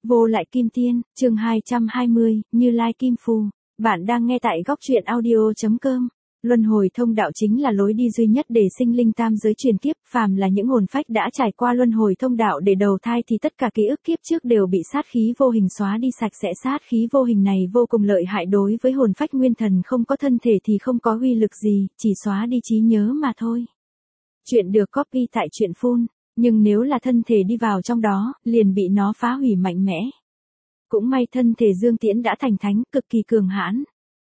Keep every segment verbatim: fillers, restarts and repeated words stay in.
Vô lại kim tiên, chương hai trăm hai mươi, Như Lai Kim Phù. Bạn đang nghe tại góc truyện audio chấm com. Luân hồi thông đạo chính là lối đi duy nhất để sinh linh tam giới truyền kiếp, phàm là những hồn phách đã trải qua luân hồi thông đạo để đầu thai thì tất cả ký ức kiếp trước đều bị sát khí vô hình xóa đi sạch sẽ. Sát khí vô hình này vô cùng lợi hại đối với hồn phách nguyên thần không có thân thể thì không có uy lực gì, chỉ xóa đi trí nhớ mà thôi. Chuyện được copy tại truyện phun. Nhưng nếu là thân thể đi vào trong đó, liền bị nó phá hủy mạnh mẽ. Cũng may thân thể Dương Tiễn đã thành thánh, cực kỳ cường hãn.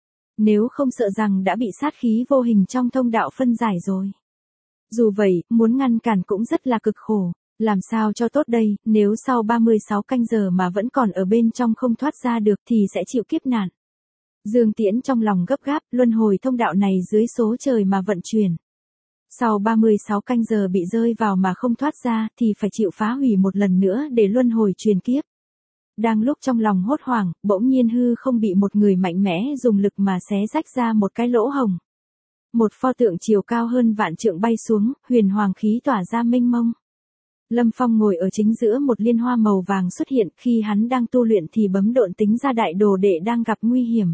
Nếu không sợ rằng đã bị sát khí vô hình trong thông đạo phân giải rồi. Dù vậy, muốn ngăn cản cũng rất là cực khổ. Làm sao cho tốt đây, nếu sau ba mươi sáu canh giờ mà vẫn còn ở bên trong không thoát ra được thì sẽ chịu kiếp nạn. Dương Tiễn trong lòng gấp gáp, luân hồi thông đạo này dưới số trời mà vận chuyển. Sau ba mươi sáu canh giờ bị rơi vào mà không thoát ra thì phải chịu phá hủy một lần nữa để luân hồi truyền kiếp. Đang lúc trong lòng hốt hoảng, bỗng nhiên hư không bị một người mạnh mẽ dùng lực mà xé rách ra một cái lỗ hồng. Một pho tượng chiều cao hơn vạn trượng bay xuống, huyền hoàng khí tỏa ra mênh mông. Lâm Phong ngồi ở chính giữa một liên hoa màu vàng xuất hiện, khi hắn đang tu luyện thì bấm độn tính ra đại đồ đệ đang gặp nguy hiểm.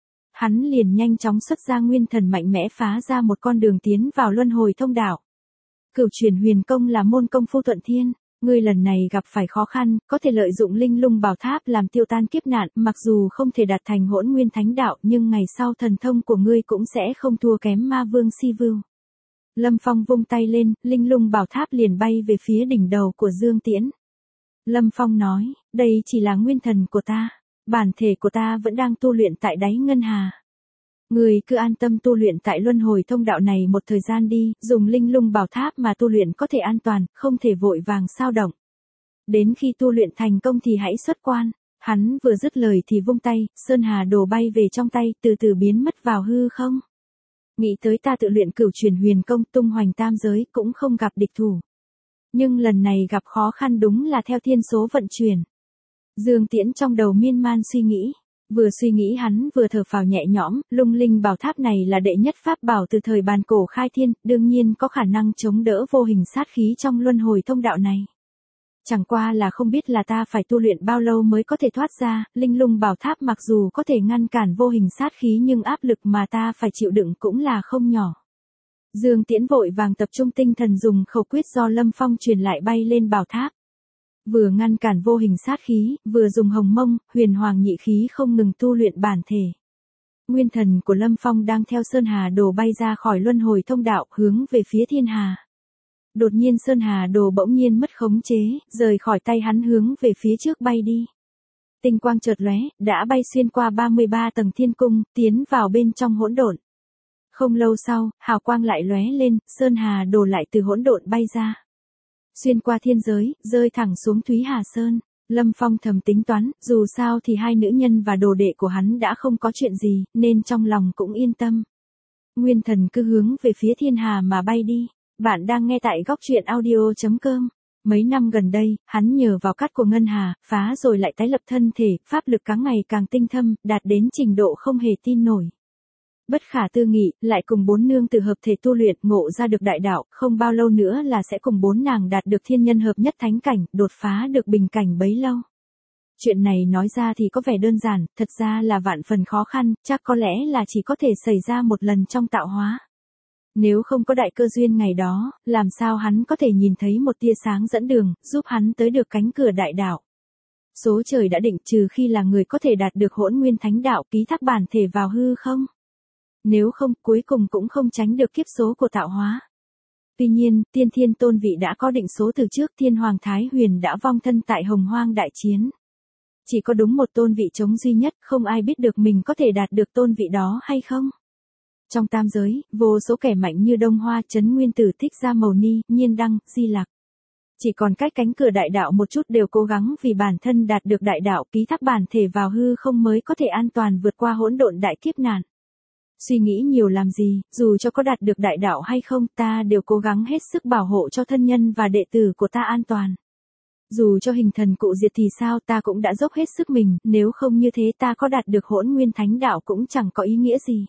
Hắn liền nhanh chóng xuất ra nguyên thần mạnh mẽ phá ra một con đường tiến vào luân hồi thông đạo. Cửu truyền huyền công là môn công phu thuận thiên, ngươi lần này gặp phải khó khăn, có thể lợi dụng linh lung bảo tháp làm tiêu tan kiếp nạn, mặc dù không thể đạt thành hỗn nguyên thánh đạo nhưng ngày sau thần thông của ngươi cũng sẽ không thua kém ma vương Si Vưu. Lâm Phong vung tay lên, linh lung bảo tháp liền bay về phía đỉnh đầu của Dương Tiễn. Lâm Phong nói, đây chỉ là nguyên thần của ta. Bản thể của ta vẫn đang tu luyện tại đáy ngân hà. Người cứ an tâm tu luyện tại luân hồi thông đạo này một thời gian đi, dùng linh lung bảo tháp mà tu luyện có thể an toàn, không thể vội vàng xao động. Đến khi tu luyện thành công thì hãy xuất quan. Hắn vừa dứt lời thì vung tay, sơn hà đồ bay về trong tay, từ từ biến mất vào hư không. Nghĩ tới ta tự luyện cửu truyền huyền công tung hoành tam giới cũng không gặp địch thủ. Nhưng lần này gặp khó khăn đúng là theo thiên số vận chuyển. Dương Tiễn trong đầu miên man suy nghĩ, vừa suy nghĩ hắn vừa thở phào nhẹ nhõm, lung linh bảo tháp này là đệ nhất pháp bảo từ thời bàn cổ khai thiên, đương nhiên có khả năng chống đỡ vô hình sát khí trong luân hồi thông đạo này. Chẳng qua là không biết là ta phải tu luyện bao lâu mới có thể thoát ra, linh lung bảo tháp mặc dù có thể ngăn cản vô hình sát khí nhưng áp lực mà ta phải chịu đựng cũng là không nhỏ. Dương Tiễn vội vàng tập trung tinh thần dùng khẩu quyết do Lâm Phong truyền lại bay lên bảo tháp. Vừa ngăn cản vô hình sát khí, vừa dùng hồng mông, huyền hoàng nhị khí không ngừng tu luyện bản thể. Nguyên thần của Lâm Phong đang theo Sơn Hà Đồ bay ra khỏi luân hồi thông đạo, hướng về phía thiên hà. Đột nhiên Sơn Hà Đồ bỗng nhiên mất khống chế, rời khỏi tay hắn hướng về phía trước bay đi. Tinh quang chợt lóe, đã bay xuyên qua ba mươi ba tầng thiên cung, tiến vào bên trong hỗn độn. Không lâu sau, hào quang lại lóe lên, Sơn Hà Đồ lại từ hỗn độn bay ra. Xuyên qua thiên giới, rơi thẳng xuống Thúy Hà Sơn. Lâm Phong thầm tính toán, dù sao thì hai nữ nhân và đồ đệ của hắn đã không có chuyện gì, nên trong lòng cũng yên tâm. Nguyên thần cứ hướng về phía thiên hà mà bay đi. Bạn đang nghe tại góc truyện audio chấm com. Mấy năm gần đây, hắn nhờ vào cát của ngân hà, phá rồi lại tái lập thân thể, pháp lực càng ngày càng tinh thâm, đạt đến trình độ không hề tin nổi. Bất khả tư nghị, lại cùng bốn nương tử hợp thể tu luyện, ngộ ra được đại đạo, không bao lâu nữa là sẽ cùng bốn nàng đạt được thiên nhân hợp nhất thánh cảnh, đột phá được bình cảnh bấy lâu. Chuyện này nói ra thì có vẻ đơn giản, thật ra là vạn phần khó khăn, chắc có lẽ là chỉ có thể xảy ra một lần trong tạo hóa. Nếu không có đại cơ duyên ngày đó, làm sao hắn có thể nhìn thấy một tia sáng dẫn đường, giúp hắn tới được cánh cửa đại đạo. Số trời đã định, trừ khi là người có thể đạt được hỗn nguyên thánh đạo, ký thác bản thể vào hư không. Nếu không, cuối cùng cũng không tránh được kiếp số của tạo hóa. Tuy nhiên, tiên thiên tôn vị đã có định số từ trước, thiên hoàng Thái Huyền đã vong thân tại Hồng Hoang đại chiến. Chỉ có đúng một tôn vị trống duy nhất, không ai biết được mình có thể đạt được tôn vị đó hay không. Trong tam giới, vô số kẻ mạnh như Đông Hoa, Trấn Nguyên Tử, Thích Gia Mầu Ni, Nhiên Đăng, Di Lặc. Chỉ còn cách cánh cửa đại đạo một chút đều cố gắng vì bản thân đạt được đại đạo, ký thác bản thể vào hư không mới có thể an toàn vượt qua hỗn độn đại kiếp nạn. Suy nghĩ nhiều làm gì, dù cho có đạt được đại đạo hay không, ta đều cố gắng hết sức bảo hộ cho thân nhân và đệ tử của ta an toàn. Dù cho hình thần cụ diệt thì sao, ta cũng đã dốc hết sức mình, nếu không như thế ta có đạt được hỗn nguyên thánh đạo cũng chẳng có ý nghĩa gì.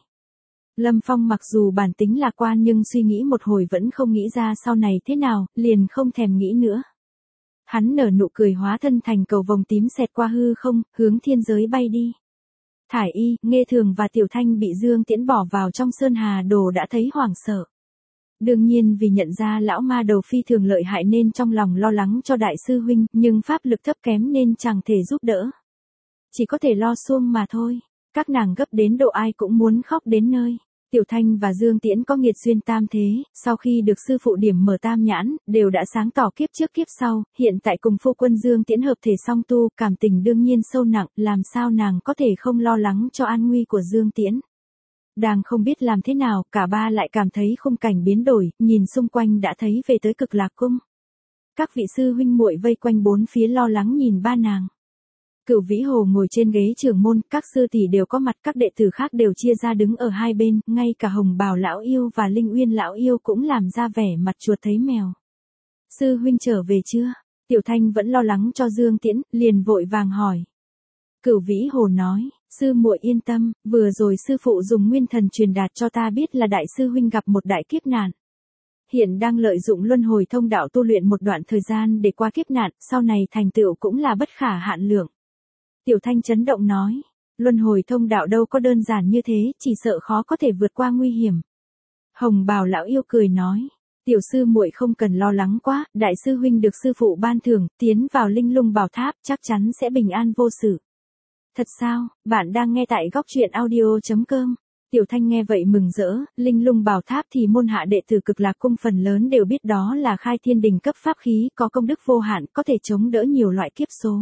Lâm Phong mặc dù bản tính lạc quan nhưng suy nghĩ một hồi vẫn không nghĩ ra sau này thế nào, liền không thèm nghĩ nữa. Hắn nở nụ cười hóa thân thành cầu vồng tím xẹt qua hư không, hướng thiên giới bay đi. Thải Y, Nghê Thường và Tiểu Thanh bị Dương Tiễn bỏ vào trong sơn hà đồ đã thấy hoảng sợ. Đương nhiên vì nhận ra lão ma đầu phi thường lợi hại nên trong lòng lo lắng cho đại sư huynh, nhưng pháp lực thấp kém nên chẳng thể giúp đỡ. Chỉ có thể lo xuông mà thôi. Các nàng gấp đến độ ai cũng muốn khóc đến nơi. Tiểu Thanh và Dương Tiễn có nghiệt duyên tam thế, sau khi được sư phụ điểm mở tam nhãn, đều đã sáng tỏ kiếp trước kiếp sau, hiện tại cùng phu quân Dương Tiễn hợp thể song tu, cảm tình đương nhiên sâu nặng, làm sao nàng có thể không lo lắng cho an nguy của Dương Tiễn. Đang không biết làm thế nào, cả ba lại cảm thấy khung cảnh biến đổi, nhìn xung quanh đã thấy về tới Cực Lạc Cung. Các vị sư huynh muội vây quanh bốn phía lo lắng nhìn ba nàng. Cửu Vĩ Hồ ngồi trên ghế trưởng môn, các sư tỷ đều có mặt, các đệ tử khác đều chia ra đứng ở hai bên, ngay cả Hồng Bào lão yêu và Linh Uyên lão yêu cũng làm ra vẻ mặt chuột thấy mèo. Sư huynh trở về chưa? Tiểu Thanh vẫn lo lắng cho Dương Tiễn, liền vội vàng hỏi. Cửu Vĩ Hồ nói, sư muội yên tâm, vừa rồi sư phụ dùng nguyên thần truyền đạt cho ta biết là đại sư huynh gặp một đại kiếp nạn. Hiện đang lợi dụng luân hồi thông đạo tu luyện một đoạn thời gian để qua kiếp nạn, sau này thành tựu cũng là bất khả hạn lượng. Tiểu Thanh chấn động nói, luân hồi thông đạo đâu có đơn giản như thế, chỉ sợ khó có thể vượt qua nguy hiểm. Hồng Bào lão yêu cười nói, tiểu sư muội không cần lo lắng quá, đại sư huynh được sư phụ ban thưởng, tiến vào Linh Lung Bảo Tháp chắc chắn sẽ bình an vô sự. Thật sao? Bạn đang nghe tại góc truyện audio chấm com. Tiểu Thanh nghe vậy mừng rỡ, Linh Lung Bảo Tháp thì môn hạ đệ tử Cực Lạc Cung phần lớn đều biết đó là khai thiên đỉnh cấp pháp khí, có công đức vô hạn, có thể chống đỡ nhiều loại kiếp số.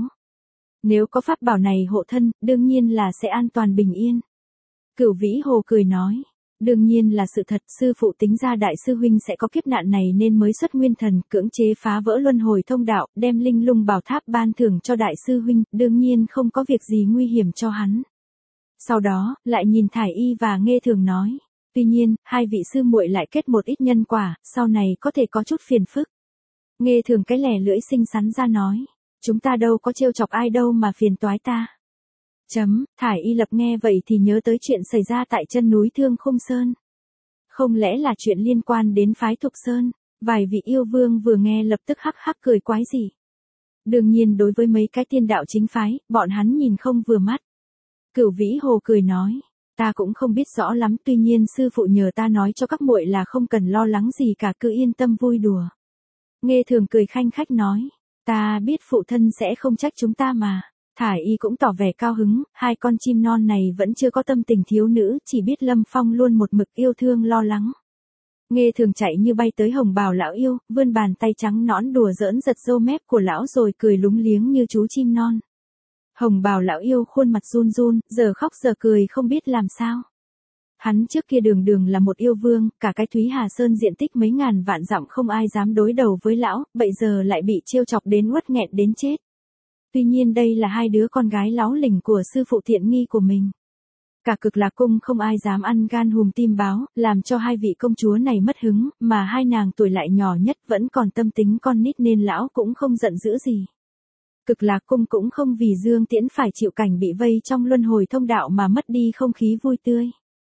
Nếu có pháp bảo này hộ thân, đương nhiên là sẽ an toàn bình yên. Cửu Vĩ Hồ cười nói, đương nhiên là sự thật, sư phụ tính ra đại sư huynh sẽ có kiếp nạn này nên mới xuất nguyên thần, cưỡng chế phá vỡ luân hồi thông đạo, đem Linh Lung Bảo Tháp ban thưởng cho đại sư huynh, đương nhiên không có việc gì nguy hiểm cho hắn. Sau đó, lại nhìn Thải Y và Nghê Thường nói, tuy nhiên, hai vị sư muội lại kết một ít nhân quả, sau này có thể có chút phiền phức. Nghê Thường cái lẻ lưỡi xinh xắn ra nói, chúng ta đâu có trêu chọc ai đâu mà phiền toái ta. Chấm, Thải Y Lập nghe vậy thì nhớ tới chuyện xảy ra tại chân núi Thương Khung Sơn. Không lẽ là chuyện liên quan đến phái Thục Sơn, vài vị yêu vương vừa nghe lập tức hắc hắc cười quái gì. Đương nhiên đối với mấy cái tiên đạo chính phái, bọn hắn nhìn không vừa mắt. Cửu Vĩ Hồ cười nói, ta cũng không biết rõ lắm, tuy nhiên sư phụ nhờ ta nói cho các muội là không cần lo lắng gì cả, cứ yên tâm vui đùa. Nghê Thường cười khanh khách nói, ta biết phụ thân sẽ không trách chúng ta mà. Thải Y cũng tỏ vẻ cao hứng, hai con chim non này vẫn chưa có tâm tình thiếu nữ, chỉ biết Lâm Phong luôn một mực yêu thương lo lắng. Nghê Thường chạy như bay tới Hồng Bào lão yêu, vươn bàn tay trắng nõn đùa giỡn giật râu mép của lão rồi cười lúng liếng như chú chim non. Hồng Bào lão yêu khuôn mặt run run, giờ khóc giờ cười không biết làm sao. Hắn trước kia đường đường là một yêu vương, cả cái Thúy Hà Sơn diện tích mấy ngàn vạn dặm không ai dám đối đầu với lão, bây giờ lại bị trêu chọc đến uất nghẹn đến chết. Tuy nhiên đây là hai đứa con gái láu lỉnh của sư phụ tiện nghi của mình. Cả Cực Lạc Cung không ai dám ăn gan hùm tim báo, làm cho hai vị công chúa này mất hứng, mà hai nàng tuổi lại nhỏ nhất vẫn còn tâm tính con nít nên lão cũng không giận dữ gì. Cực Lạc Cung cũng không vì Dương Tiễn phải chịu cảnh bị vây trong luân hồi thông đạo mà mất đi không khí vui tươi.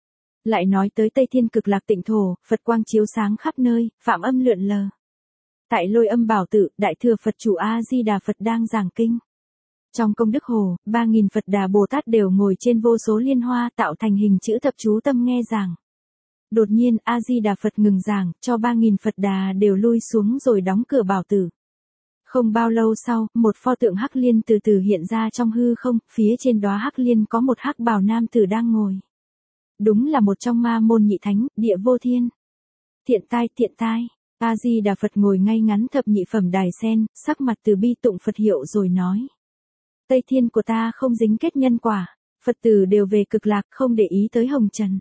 Lại nói tới Tây Thiên Cực Lạc Tịnh Thổ, Phật quang chiếu sáng khắp nơi, phạm âm lượn lờ. Tại Lôi Âm Bảo Tự, Đại Thừa Phật Chủ A Di Đà Phật đang giảng kinh. Trong công đức hồ, ba nghìn Phật Đà Bồ Tát đều ngồi trên vô số liên hoa tạo thành hình chữ thập chú tâm nghe giảng. Đột nhiên A Di Đà Phật ngừng giảng, cho ba nghìn Phật Đà đều lui xuống rồi đóng cửa bảo tử. Không bao lâu sau, một pho tượng hắc liên từ từ hiện ra trong hư không, phía trên đóa hắc liên có một hắc bào nam tử đang ngồi. Đúng là một trong ma môn nhị thánh, Địa Vô Thiên. Thiện tai, thiện tai. A Di Đà Phật ngồi ngay ngắn thập nhị phẩm đài sen, sắc mặt từ bi tụng Phật hiệu rồi nói. Tây Thiên của ta không dính kết nhân quả, Phật tử đều về Cực Lạc không để ý tới hồng trần.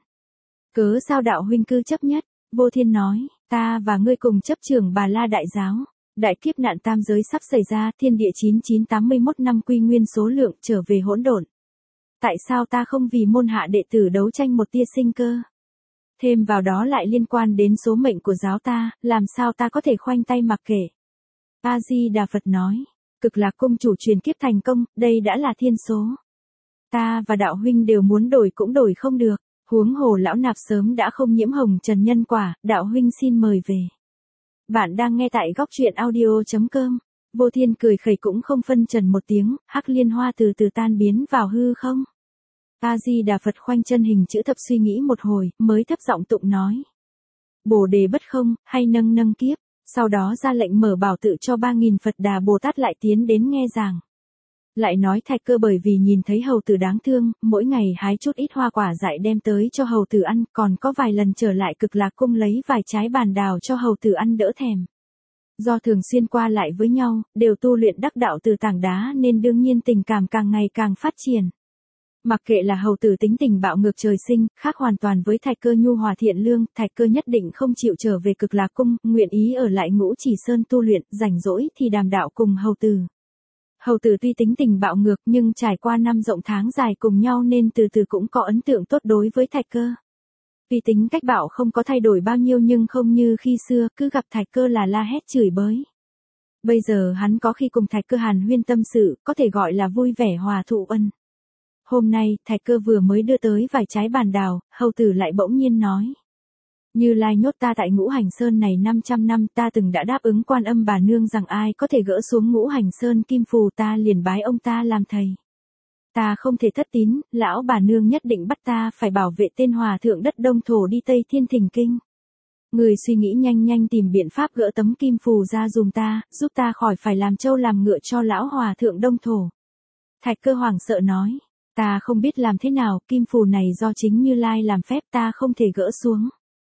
Cớ sao đạo huynh cư chấp nhất? Vô Thiên nói, ta và ngươi cùng chấp trưởng Bà La Đại Giáo. Đại kiếp nạn tam giới sắp xảy ra, thiên địa chín chín tám mươi mốt năm quy nguyên số lượng trở về hỗn độn. Tại sao ta không vì môn hạ đệ tử đấu tranh một tia sinh cơ? Thêm vào đó lại liên quan đến số mệnh của giáo ta, làm sao ta có thể khoanh tay mặc kệ? A Di Đà Phật nói, Cực Lạc Cung chủ truyền kiếp thành công, đây đã là thiên số. Ta và đạo huynh đều muốn đổi cũng đổi không được, huống hồ lão nạp sớm đã không nhiễm hồng trần nhân quả, đạo huynh xin mời về. Bạn đang nghe tại góc truyện audio chấm com. Vô Thiên cười khẩy cũng không phân trần một tiếng, hắc liên hoa từ từ tan biến vào hư không. A Di Đà Phật khoanh chân hình chữ thập suy nghĩ một hồi, mới thấp giọng tụng nói. Bồ đề bất không, hay nâng nâng kiếp, sau đó ra lệnh mở bảo tự cho ba nghìn Phật Đà Bồ Tát lại tiến đến nghe giảng. Lại nói Thạch Cơ bởi vì nhìn thấy hầu tử đáng thương, mỗi ngày hái chút ít hoa quả dại đem tới cho hầu tử ăn, còn có vài lần trở lại Cực Lạc cung lấy vài trái bàn đào cho hầu tử ăn đỡ thèm. Do thường xuyên qua lại với nhau, đều tu luyện đắc đạo từ tảng đá nên đương nhiên tình cảm càng ngày càng phát triển. Mặc kệ là hầu tử tính tình bạo ngược trời sinh, khác hoàn toàn với Thạch Cơ nhu hòa thiện lương, Thạch Cơ nhất định không chịu trở về Cực Lạc cung, nguyện ý ở lại Ngũ Chỉ Sơn tu luyện, rảnh rỗi thì đàm đạo cùng hầu tử. Hầu tử tuy tính tình bạo ngược nhưng trải qua năm rộng tháng dài cùng nhau nên từ từ cũng có ấn tượng tốt đối với Thạch Cơ. Tuy tính cách bạo không có thay đổi bao nhiêu nhưng không như khi xưa, cứ gặp Thạch Cơ là la hét chửi bới. Bây giờ hắn có khi cùng Thạch Cơ hàn huyên tâm sự, có thể gọi là vui vẻ hòa thụ ân. Hôm nay, Thạch Cơ vừa mới đưa tới vài trái bàn đào, hầu tử lại bỗng nhiên nói. Như Lai nhốt ta tại Ngũ Hành Sơn này năm trăm năm, ta từng đã đáp ứng Quan Âm bà nương rằng ai có thể gỡ xuống Ngũ Hành Sơn kim phù ta liền bái ông ta làm thầy. Ta không thể thất tín, lão bà nương nhất định bắt ta phải bảo vệ tên hòa thượng đất Đông Thổ đi Tây Thiên Thỉnh Kinh. Người suy nghĩ nhanh nhanh tìm biện pháp gỡ tấm kim phù ra dùm ta, giúp ta khỏi phải làm trâu làm ngựa cho lão hòa thượng Đông Thổ. Thạch Cơ hoảng sợ nói, ta không biết làm thế nào, kim phù này do chính Như Lai làm phép ta không thể gỡ xuống.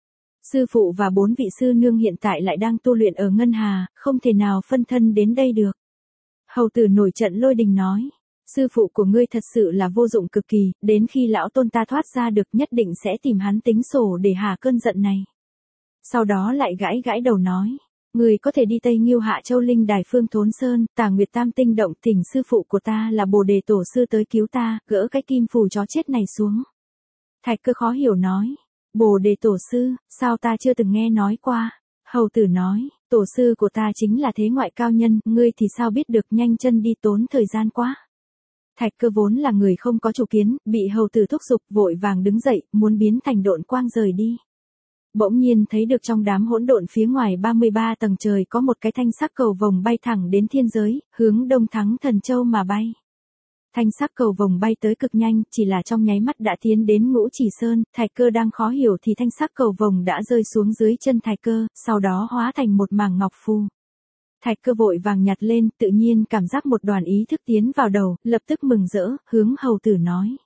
Sư phụ và bốn vị sư nương hiện tại lại đang tu luyện ở Ngân Hà, không thể nào phân thân đến đây được. Hầu tử nổi trận lôi đình nói, sư phụ của ngươi thật sự là vô dụng cực kỳ, đến khi lão tôn ta thoát ra được nhất định sẽ tìm hắn tính sổ để hạ cơn giận này. Sau đó lại gãi gãi đầu nói, ngươi có thể đi Tây Nghiêu Hạ Châu Linh Đài Phương Thốn Sơn, Tà Nguyệt Tam Tinh Động, thỉnh sư phụ của ta là Bồ Đề Tổ sư tới cứu ta, gỡ cái kim phù chó chết này xuống. Thạch Cơ khó hiểu nói, Bồ Đề Tổ sư, sao ta chưa từng nghe nói qua? Hầu tử nói, tổ sư của ta chính là thế ngoại cao nhân, ngươi thì sao biết được, nhanh chân đi tốn thời gian quá. Thạch Cơ vốn là người không có chủ kiến, bị hầu tử thúc giục vội vàng đứng dậy, muốn biến thành độn quang rời đi. Bỗng nhiên thấy được trong đám hỗn độn phía ngoài ba mươi ba tầng trời có một cái thanh sắc cầu vồng bay thẳng đến thiên giới, hướng Đông Thắng Thần Châu mà bay. Thanh sắc cầu vồng bay tới cực nhanh, chỉ là trong nháy mắt đã tiến đến Ngũ Chỉ Sơn, Thạch Cơ đang khó hiểu thì thanh sắc cầu vồng đã rơi xuống dưới chân Thạch Cơ, sau đó hóa thành một mảng ngọc phù. Thạch Cơ vội vàng nhặt lên, tự nhiên cảm giác một đoàn ý thức tiến vào đầu, lập tức mừng rỡ, hướng hầu tử nói.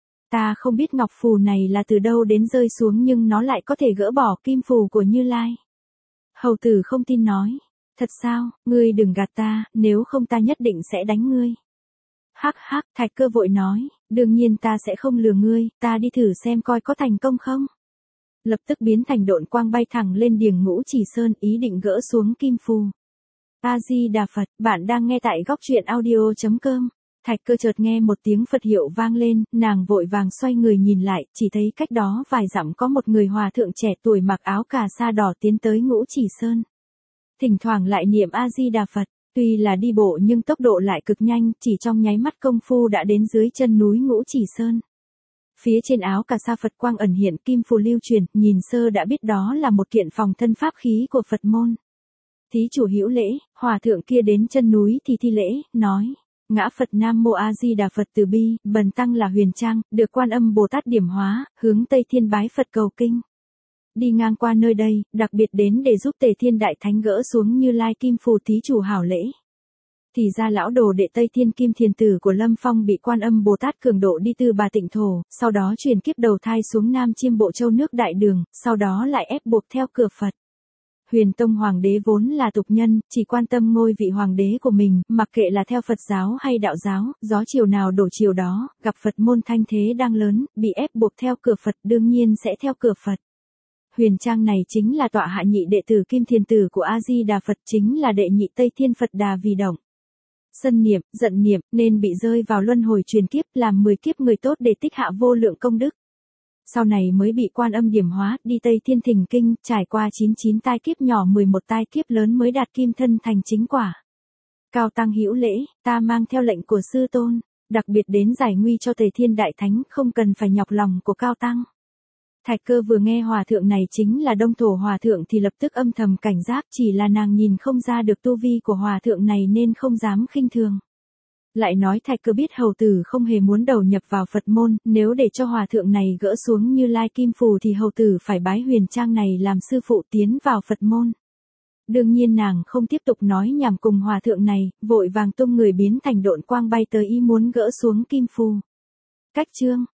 Ta không biết ngọc phù này là từ đâu đến rơi xuống nhưng nó lại có thể gỡ bỏ kim phù của Như Lai. Hầu tử không tin nói, thật sao, ngươi đừng gạt ta, nếu không ta nhất định sẽ đánh ngươi. Hắc hắc, Thạch Cơ vội nói, đương nhiên ta sẽ không lừa ngươi, ta đi thử xem coi có thành công không. Lập tức biến thành độn quang bay thẳng lên điềng Ngũ Chỉ Sơn, ý định gỡ xuống kim phù. A Di Đà Phật, bạn đang nghe tại góc truyện audio chấm com. Thạch Cơ chợt nghe một tiếng Phật hiệu vang lên, nàng vội vàng xoay người nhìn lại, chỉ thấy cách đó vài dặm có một người hòa thượng trẻ tuổi mặc áo cà sa đỏ tiến tới Ngũ Chỉ Sơn. Thỉnh thoảng lại niệm A Di Đà Phật. Tuy là đi bộ nhưng tốc độ lại cực nhanh, chỉ trong nháy mắt công phu đã đến dưới chân núi Ngũ Chỉ Sơn. Phía trên áo cà sa Phật quang ẩn hiện kim phù lưu truyền, nhìn sơ đã biết đó là một kiện phòng thân pháp khí của Phật môn. Thí chủ hữu lễ, hòa thượng kia đến chân núi thì thi lễ, nói, ngã Phật Nam Mô A Di Đà Phật từ bi, bần tăng là Huyền Trang, được Quan Âm Bồ Tát điểm hóa, hướng Tây Thiên bái Phật cầu kinh. Đi ngang qua nơi đây, đặc biệt đến để giúp Tề Thiên Đại Thánh gỡ xuống Như Lai kim phù, thí chủ hảo lễ. Thì ra lão đồ đệ Tây Thiên Kim Thiền Tử của Lâm Phong bị Quan Âm Bồ Tát cường độ đi từ Bà Tịnh Thổ, sau đó truyền kiếp đầu thai xuống Nam Chiêm Bộ Châu nước Đại Đường, sau đó lại ép buộc theo cửa Phật. Huyền Tông Hoàng đế vốn là tục nhân, chỉ quan tâm ngôi vị hoàng đế của mình, mặc kệ là theo Phật giáo hay đạo giáo, gió chiều nào đổ chiều đó, gặp Phật môn thanh thế đang lớn, bị ép buộc theo cửa Phật đương nhiên sẽ theo cửa Phật. Huyền Trang này chính là tọa hạ nhị đệ tử Kim Thiền Tử của A Di Đà Phật, chính là đệ nhị Tây Thiên Phật Đà Vì Động. Sân niệm, giận niệm, nên bị rơi vào luân hồi truyền kiếp, làm mười kiếp người tốt để tích hạ vô lượng công đức. Sau này mới bị Quan Âm điểm hóa, đi Tây Thiên Thỉnh Kinh, trải qua chín mươi chín tai kiếp nhỏ mười một tai kiếp lớn mới đạt kim thân thành chính quả. Cao tăng hữu lễ, ta mang theo lệnh của sư tôn, đặc biệt đến giải nguy cho Tề Thiên Đại Thánh, không cần phải nhọc lòng của cao tăng. Thạch Cơ vừa nghe hòa thượng này chính là Đông Thổ hòa thượng thì lập tức âm thầm cảnh giác, chỉ là nàng nhìn không ra được tu vi của hòa thượng này nên không dám khinh thường. Lại nói Thạch Cơ biết hầu tử không hề muốn đầu nhập vào Phật môn, nếu để cho hòa thượng này gỡ xuống Như Lai Kim Phù thì hầu tử phải bái Huyền Trang này làm sư phụ tiến vào Phật môn. Đương nhiên nàng không tiếp tục nói nhảm cùng hòa thượng này, vội vàng tung người biến thành độn quang bay tới ý muốn gỡ xuống Kim Phù. Cách chương